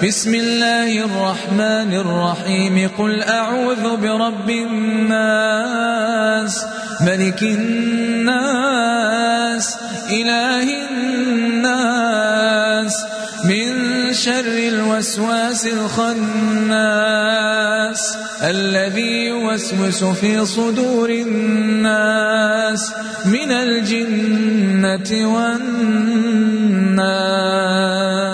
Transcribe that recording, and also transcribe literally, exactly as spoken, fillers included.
بسم الله الرحمن الرحيم قل أعوذ برب الناس ملك الناس إله الناس من شر الوسواس الخناس الذي يوسوس في صدور الناس من الجنة والناس.